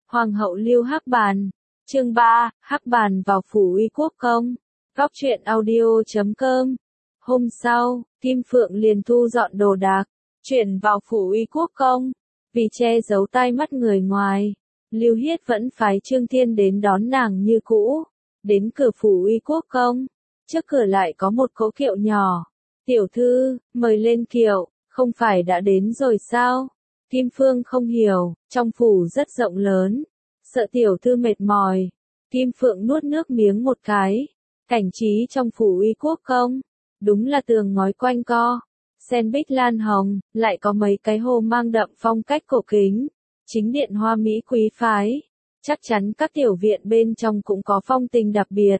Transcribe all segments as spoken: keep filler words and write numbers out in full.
Hoàng hậu Lưu Hắc Bàn. Chương ba, Hắc Bàn vào phủ uy quốc công. Góc truyện audio chấm com. Hôm sau, Kim Phượng liền thu dọn đồ đạc, chuyển vào phủ uy quốc công. Vì che giấu tai mắt người ngoài, Lưu Hiết vẫn phái Trương Thiên đến đón nàng như cũ. Đến cửa phủ uy quốc công, trước cửa lại có một cỗ kiệu nhỏ. Tiểu thư, mời lên kiệu, không phải đã đến rồi sao? Kim Phương không hiểu, trong phủ rất rộng lớn, sợ tiểu thư mệt mỏi. Kim Phượng nuốt nước miếng một cái. Cảnh trí trong phủ uy quốc công, đúng là tường ngói quanh co, sen bích lan hồng, lại có mấy cái hồ mang đậm phong cách cổ kính. Chính điện hoa mỹ quý phái, chắc chắn các tiểu viện bên trong cũng có phong tình đặc biệt.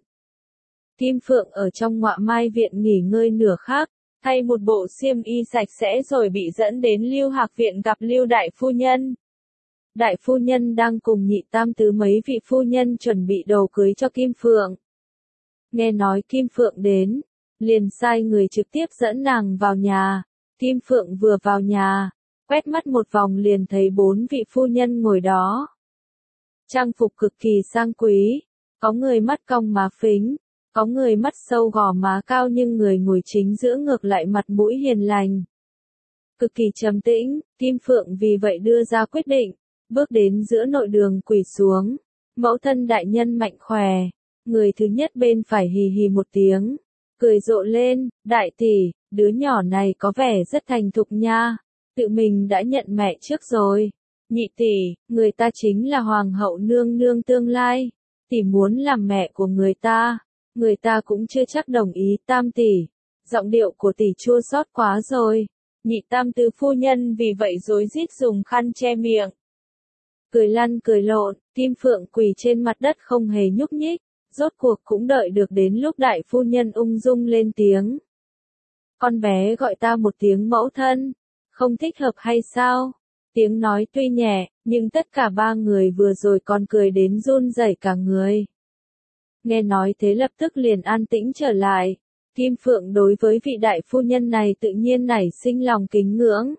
Kim Phượng ở trong Ngọa Mai viện nghỉ ngơi nửa khắc, thay một bộ xiêm y sạch sẽ rồi bị dẫn đến Lưu Hạc viện gặp Lưu đại phu nhân. Đại phu nhân đang cùng nhị tam tứ mấy vị phu nhân chuẩn bị đồ cưới cho Kim Phượng. Nghe nói Kim Phượng đến, liền sai người trực tiếp dẫn nàng vào nhà. Kim Phượng vừa vào nhà, quét mắt một vòng liền thấy bốn vị phu nhân ngồi đó. Trang phục cực kỳ sang quý, có người mắt cong má phính, có người mắt sâu gò má cao nhưng người ngồi chính giữa ngược lại mặt mũi hiền lành. Cực kỳ trầm tĩnh, Kim Phượng vì vậy đưa ra quyết định, bước đến giữa nội đường quỳ xuống. Mẫu thân đại nhân mạnh khỏe. Người thứ nhất bên phải hì hì một tiếng, cười rộ lên, đại tỷ, đứa nhỏ này có vẻ rất thành thục nha, tự mình đã nhận mẹ trước rồi. Nhị tỷ, người ta chính là hoàng hậu nương nương tương lai, tỷ muốn làm mẹ của người ta, người ta cũng chưa chắc đồng ý. Tam tỷ, giọng điệu của tỷ chua xót quá rồi. Nhị tam tứ phu nhân vì vậy rối rít dùng khăn che miệng. Cười lăn cười lộn, Kim Phượng quỳ trên mặt đất không hề nhúc nhích. Rốt cuộc cũng đợi được đến lúc đại phu nhân ung dung lên tiếng. Con bé gọi ta một tiếng mẫu thân, không thích hợp hay sao? Tiếng nói tuy nhẹ, nhưng tất cả ba người vừa rồi còn cười đến run rẩy cả người. Nghe nói thế lập tức liền an tĩnh trở lại. Kim Phượng đối với vị đại phu nhân này tự nhiên nảy sinh lòng kính ngưỡng.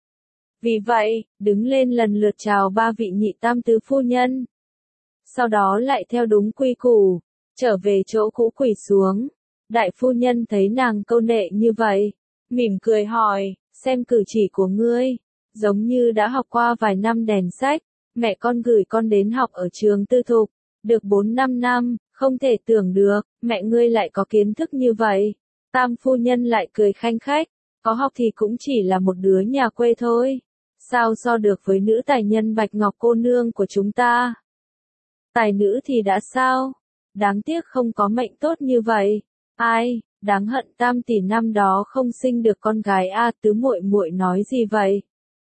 Vì vậy, đứng lên lần lượt chào ba vị nhị tam tứ phu nhân. Sau đó lại theo đúng quy củ, trở về chỗ cũ quỳ xuống. Đại phu nhân thấy nàng câu nệ như vậy, mỉm cười hỏi, xem cử chỉ của ngươi, giống như đã học qua vài năm đèn sách, mẹ con gửi con đến học ở trường tư thục, được bốn năm năm, không thể tưởng được, mẹ ngươi lại có kiến thức như vậy. Tam phu nhân lại cười khanh khách, có học thì cũng chỉ là một đứa nhà quê thôi, sao so được với nữ tài nhân Bạch Ngọc cô nương của chúng ta. Tài nữ thì đã sao? Đáng tiếc không có mệnh tốt như vậy. Ai, đáng hận tam tỷ năm đó không sinh được con gái a. À, tứ muội muội nói gì vậy?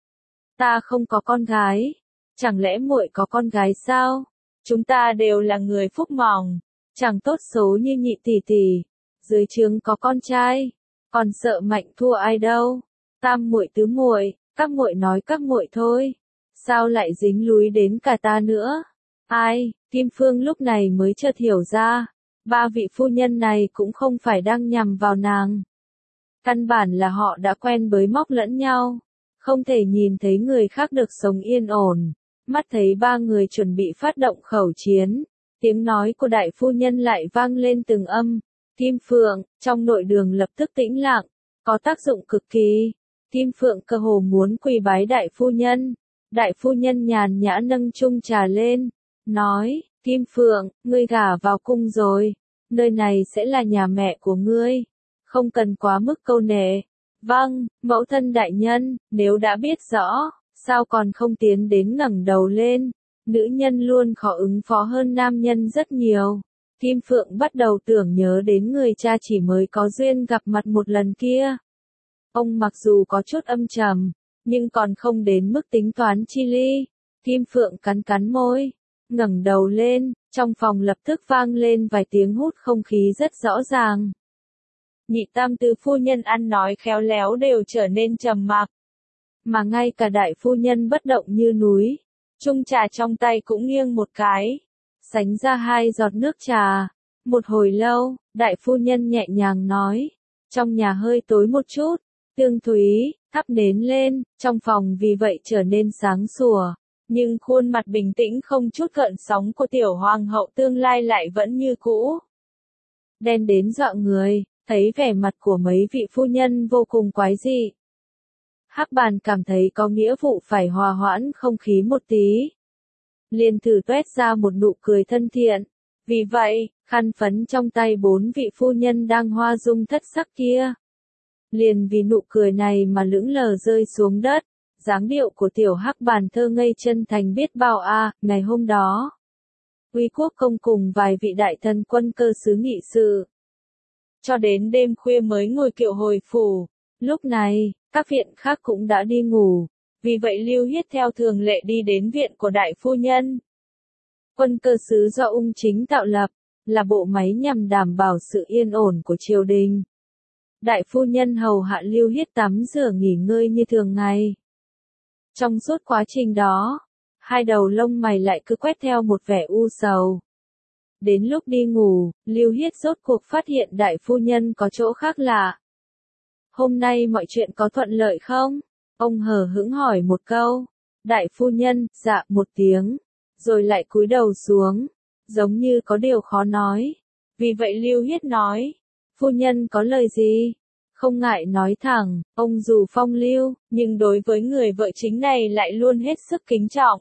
Ta không có con gái. Chẳng lẽ muội có con gái sao? Chúng ta đều là người phúc mỏng, chẳng tốt số như nhị tỷ tỷ. Dưới trướng có con trai, còn sợ mạnh thua ai đâu. Tam muội tứ muội, các muội nói các muội thôi. Sao lại dính lúi đến cả ta nữa? Ai, Kim Phương lúc này mới chợt hiểu ra, ba vị phu nhân này cũng không phải đang nhằm vào nàng. Căn bản là họ đã quen bới móc lẫn nhau, không thể nhìn thấy người khác được sống yên ổn. Mắt thấy ba người chuẩn bị phát động khẩu chiến, tiếng nói của đại phu nhân lại vang lên từng âm. Kim Phượng, trong nội đường lập tức tĩnh lặng, có tác dụng cực kỳ. Kim Phượng cơ hồ muốn quỳ bái đại phu nhân. Đại phu nhân nhàn nhã nâng chung trà lên, nói, Kim Phượng, ngươi gả vào cung rồi, nơi này sẽ là nhà mẹ của ngươi, không cần quá mức câu nệ. Vâng, mẫu thân đại nhân, nếu đã biết rõ, sao còn không tiến đến ngẩng đầu lên, nữ nhân luôn khó ứng phó hơn nam nhân rất nhiều. Kim Phượng bắt đầu tưởng nhớ đến người cha chỉ mới có duyên gặp mặt một lần kia. Ông mặc dù có chút âm trầm, nhưng còn không đến mức tính toán chi ly. Kim Phượng cắn cắn môi, ngẩng đầu lên, trong phòng lập tức vang lên vài tiếng hút không khí rất rõ ràng. Nhị tam tứ phu nhân ăn nói khéo léo đều trở nên trầm mặc, mà ngay cả đại phu nhân bất động như núi, chung trà trong tay cũng nghiêng một cái, sánh ra hai giọt nước trà. Một hồi lâu, đại phu nhân nhẹ nhàng nói, trong nhà hơi tối một chút, Tương Thúy, thắp nến lên, trong phòng vì vậy trở nên sáng sủa. Nhưng khuôn mặt bình tĩnh không chút gợn sóng của tiểu hoàng hậu tương lai lại vẫn như cũ. Đen đến dọa người, thấy vẻ mặt của mấy vị phu nhân vô cùng quái dị. Hắc Bàn cảm thấy có nghĩa vụ phải hòa hoãn không khí một tí. Liền thử tuét ra một nụ cười thân thiện. Vì vậy, khăn phấn trong tay bốn vị phu nhân đang hoa dung thất sắc kia. Liền vì nụ cười này mà lững lờ rơi xuống đất. Dáng điệu của tiểu Hắc Bàn thơ ngây chân thành biết bao a. À, ngày hôm đó, Uy Quốc công cùng vài vị đại thần quân cơ sứ nghị sự. Cho đến đêm khuya mới ngồi kiệu hồi phủ. Lúc này, các viện khác cũng đã đi ngủ. Vì vậy Lưu Hiết theo thường lệ đi đến viện của đại phu nhân. Quân cơ sứ do ung chính tạo lập, là bộ máy nhằm đảm bảo sự yên ổn của triều đình. Đại phu nhân hầu hạ Lưu Hiết tắm rửa nghỉ ngơi như thường ngày. Trong suốt quá trình đó, hai đầu lông mày lại cứ quét theo một vẻ u sầu. Đến lúc đi ngủ, Lưu Hiết rốt cuộc phát hiện đại phu nhân có chỗ khác lạ. Hôm nay mọi chuyện có thuận lợi không? Ông hờ hững hỏi một câu. Đại phu nhân, dạ một tiếng, rồi lại cúi đầu xuống, giống như có điều khó nói. Vì vậy Lưu Hiết nói, phu nhân có lời gì? Không ngại nói thẳng, ông dù phong lưu, nhưng đối với người vợ chính này lại luôn hết sức kính trọng.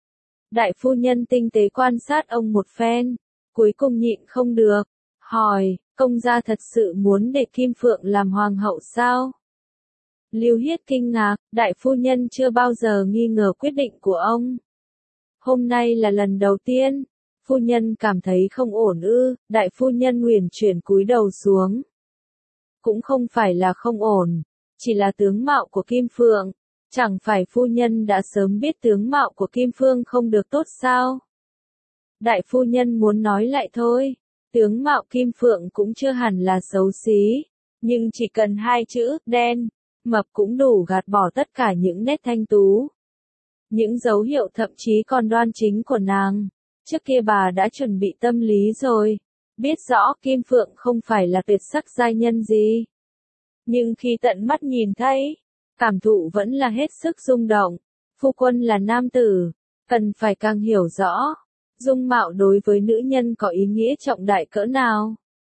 Đại phu nhân tinh tế quan sát ông một phen, cuối cùng nhịn không được, hỏi, công gia thật sự muốn để Kim Phượng làm hoàng hậu sao? Lưu Hiết kinh ngạc, đại phu nhân chưa bao giờ nghi ngờ quyết định của ông. Hôm nay là lần đầu tiên, phu nhân cảm thấy không ổn ư, đại phu nhân huyền chuyển cúi đầu xuống. Cũng không phải là không ổn, chỉ là tướng mạo của Kim Phượng, chẳng phải phu nhân đã sớm biết tướng mạo của Kim Phương không được tốt sao? Đại phu nhân muốn nói lại thôi, tướng mạo Kim Phượng cũng chưa hẳn là xấu xí, nhưng chỉ cần hai chữ, đen, mập cũng đủ gạt bỏ tất cả những nét thanh tú. Những dấu hiệu thậm chí còn đoan chính của nàng, trước kia bà đã chuẩn bị tâm lý rồi, biết rõ Kim Phượng không phải là tuyệt sắc giai nhân gì. Nhưng khi tận mắt nhìn thấy, cảm thụ vẫn là hết sức rung động. Phu quân là nam tử, cần phải càng hiểu rõ, dung mạo đối với nữ nhân có ý nghĩa trọng đại cỡ nào.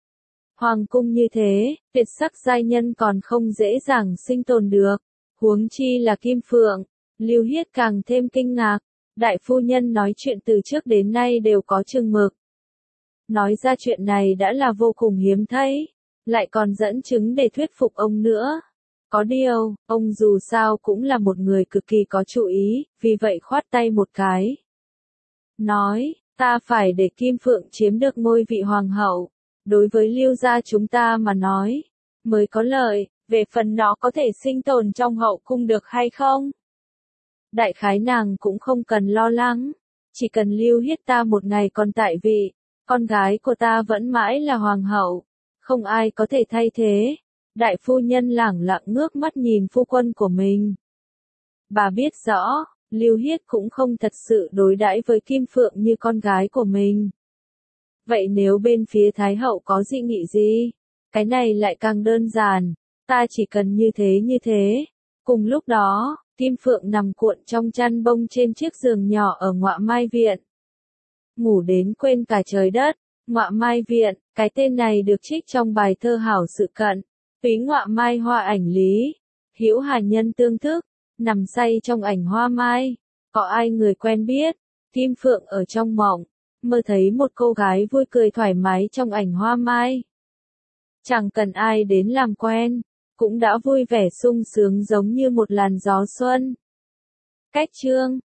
Hoàng cung như thế, tuyệt sắc giai nhân còn không dễ dàng sinh tồn được, huống chi là Kim Phượng. Lưu Hiết càng thêm kinh ngạc, đại phu nhân nói chuyện từ trước đến nay đều có chừng mực. Nói ra chuyện này đã là vô cùng hiếm thấy, lại còn dẫn chứng để thuyết phục ông nữa. Có điều, ông dù sao cũng là một người cực kỳ có chủ ý, vì vậy khoát tay một cái. Nói, ta phải để Kim Phượng chiếm được ngôi vị hoàng hậu. Đối với Lưu gia chúng ta mà nói, mới có lợi, về phần nó có thể sinh tồn trong hậu cung được hay không. Đại khái nàng cũng không cần lo lắng, chỉ cần Lưu Hiết ta một ngày còn tại vị, con gái của ta vẫn mãi là hoàng hậu, không ai có thể thay thế. Đại phu nhân lẳng lặng ngước mắt nhìn phu quân của mình. Bà biết rõ, Lưu Hiết cũng không thật sự đối đãi với Kim Phượng như con gái của mình. Vậy nếu bên phía Thái hậu có dị nghị gì, cái này lại càng đơn giản, ta chỉ cần như thế như thế. Cùng lúc đó, Kim Phượng nằm cuộn trong chăn bông trên chiếc giường nhỏ ở Ngọa Mai Viện. Ngủ đến quên cả trời đất. Ngọa Mai Viện, cái tên này được trích trong bài thơ Hảo Sự Cận. Túy Ngọa Mai hoa ảnh lý, hữu hà nhân tương thức, nằm say trong ảnh hoa mai. Có ai người quen biết, Kim Phượng ở trong mộng, mơ thấy một cô gái vui cười thoải mái trong ảnh hoa mai. Chẳng cần ai đến làm quen, cũng đã vui vẻ sung sướng giống như một làn gió xuân. Cách chương